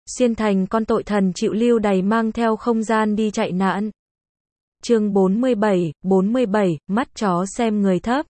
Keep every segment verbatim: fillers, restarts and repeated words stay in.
Xuyên thành con tội thần chịu lưu đày mang theo không gian đi chạy nạn. Chương bốn mươi bảy, bốn mươi bảy, mắt chó xem người thấp.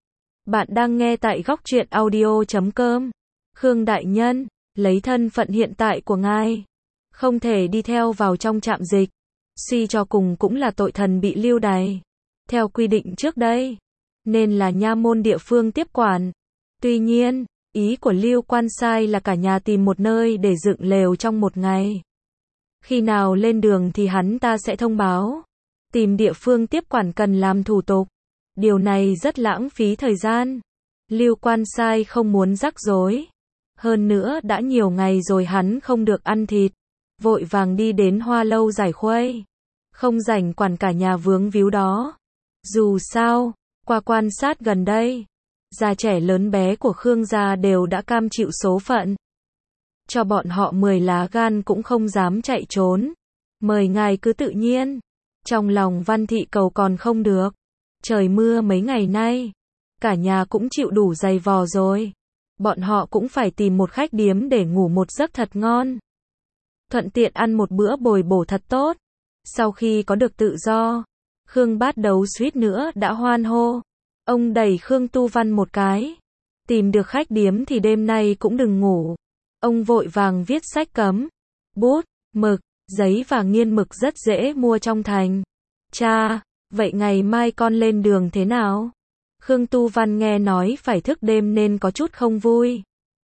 Bạn đang nghe tại góc truyện audio chấm com. Khương đại nhân, lấy thân phận hiện tại của ngài, không thể đi theo vào trong trạm dịch. Suy cho cùng cũng là tội thần bị lưu đày. Theo quy định trước đây, nên là nha môn địa phương tiếp quản. Tuy nhiên, ý của Lưu Quan Sai là cả nhà tìm một nơi để dựng lều trong một ngày. Khi nào lên đường thì hắn ta sẽ thông báo. Tìm địa phương tiếp quản cần làm thủ tục. Điều này rất lãng phí thời gian. Lưu Quan Sai không muốn rắc rối. Hơn nữa đã nhiều ngày rồi hắn không được ăn thịt. Vội vàng đi đến Hoa Lâu giải khuây. Không rảnh quản cả nhà vướng víu đó. Dù sao, qua quan sát gần đây, già trẻ lớn bé của Khương gia đều đã cam chịu số phận. Cho bọn họ mười lá gan cũng không dám chạy trốn. Mời ngài cứ tự nhiên. Trong lòng Văn Thị cầu còn không được. Trời mưa mấy ngày nay, cả nhà cũng chịu đủ dày vò rồi. Bọn họ cũng phải tìm một khách điếm để ngủ một giấc thật ngon. Thuận tiện ăn một bữa bồi bổ thật tốt. Sau khi có được tự do, Khương Bát Đấu suýt nữa đã hoan hô. Ông đẩy Khương Tu Văn một cái. Tìm được khách điếm thì đêm nay cũng đừng ngủ. Ông vội vàng viết sách cấm. Bút, mực, giấy và nghiên mực rất dễ mua trong thành. Cha, vậy ngày mai con lên đường thế nào? Khương Tu Văn nghe nói phải thức đêm nên có chút không vui.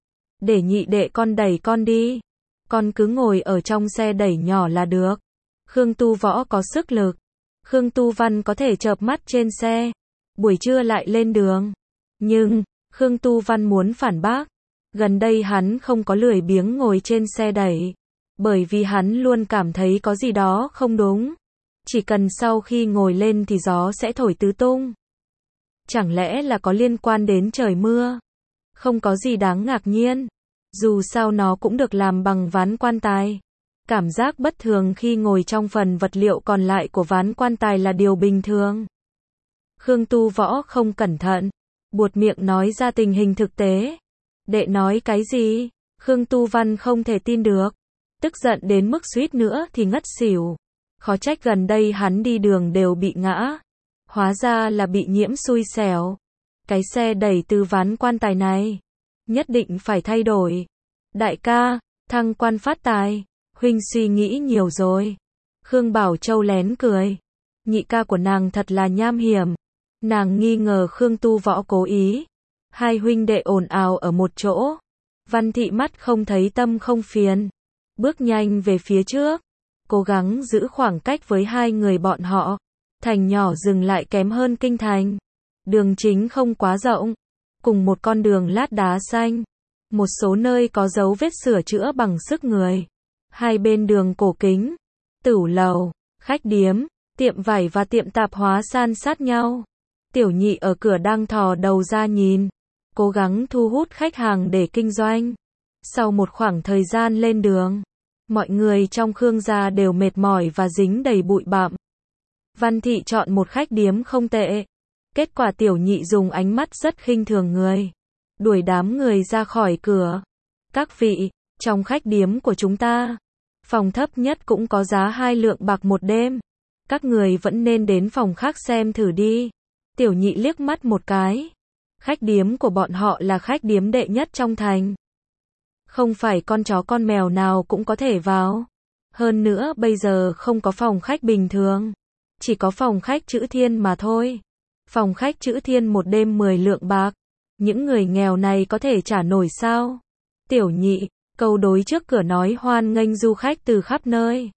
Để nhị đệ con đẩy con đi. Con cứ ngồi ở trong xe đẩy nhỏ là được. Khương Tu Võ có sức lực. Khương Tu Văn có thể chợp mắt trên xe. Buổi trưa lại lên đường. Nhưng, Khương Tu Văn muốn phản bác. Gần đây hắn không có lười biếng ngồi trên xe đẩy. Bởi vì hắn luôn cảm thấy có gì đó không đúng. Chỉ cần sau khi ngồi lên thì gió sẽ thổi tứ tung. Chẳng lẽ là có liên quan đến trời mưa? Không có gì đáng ngạc nhiên. Dù sao nó cũng được làm bằng ván quan tài. Cảm giác bất thường khi ngồi trong phần vật liệu còn lại của ván quan tài là điều bình thường. Khương Tu Võ không cẩn thận, buột miệng nói ra tình hình thực tế. Đệ nói cái gì? Khương Tu Văn không thể tin được. Tức giận đến mức suýt nữa thì ngất xỉu. Khó trách gần đây hắn đi đường đều bị ngã. Hóa ra là bị nhiễm xui xẻo. Cái xe đẩy từ ván quan tài này nhất định phải thay đổi. Đại ca, thăng quan phát tài. Huynh suy nghĩ nhiều rồi. Khương Bảo Châu lén cười. Nhị ca của nàng thật là nham hiểm. Nàng nghi ngờ Khương Tu Võ cố ý. Hai huynh đệ ồn ào ở một chỗ. Văn Thị mắt không thấy tâm không phiền. Bước nhanh về phía trước. Cố gắng giữ khoảng cách với hai người bọn họ. Thành nhỏ dừng lại kém hơn kinh thành. Đường chính không quá rộng. Cùng một con đường lát đá xanh. Một số nơi có dấu vết sửa chữa bằng sức người. Hai bên đường cổ kính. Tửu lầu, khách điếm, tiệm vải và tiệm tạp hóa san sát nhau. Tiểu Nhị ở cửa đang thò đầu ra nhìn. Cố gắng thu hút khách hàng để kinh doanh. Sau một khoảng thời gian lên đường, mọi người trong Khương gia đều mệt mỏi và dính đầy bụi bặm. Văn Thị chọn một khách điếm không tệ. Kết quả Tiểu Nhị dùng ánh mắt rất khinh thường người. Đuổi đám người ra khỏi cửa. Các vị, trong khách điếm của chúng ta, phòng thấp nhất cũng có giá hai lượng bạc một đêm. Các người vẫn nên đến phòng khác xem thử đi. Tiểu Nhị liếc mắt một cái. Khách điếm của bọn họ là khách điếm đệ nhất trong thành. Không phải con chó con mèo nào cũng có thể vào. Hơn nữa bây giờ không có phòng khách bình thường. Chỉ có phòng khách chữ thiên mà thôi. Phòng khách chữ thiên một đêm mười lượng bạc. Những người nghèo này có thể trả nổi sao? Tiểu Nhị, câu đối trước cửa nói hoan nghênh du khách từ khắp nơi.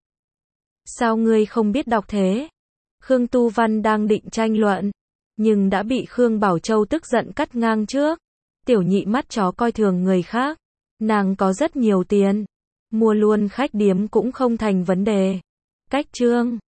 Sao ngươi không biết đọc thế? Khương Tu Văn đang định tranh luận, nhưng đã bị Khương Bảo Châu tức giận cắt ngang trước. Tiểu Nhị mắt chó coi thường người khác. Nàng có rất nhiều tiền. Mua luôn khách điếm cũng không thành vấn đề. Cách trương.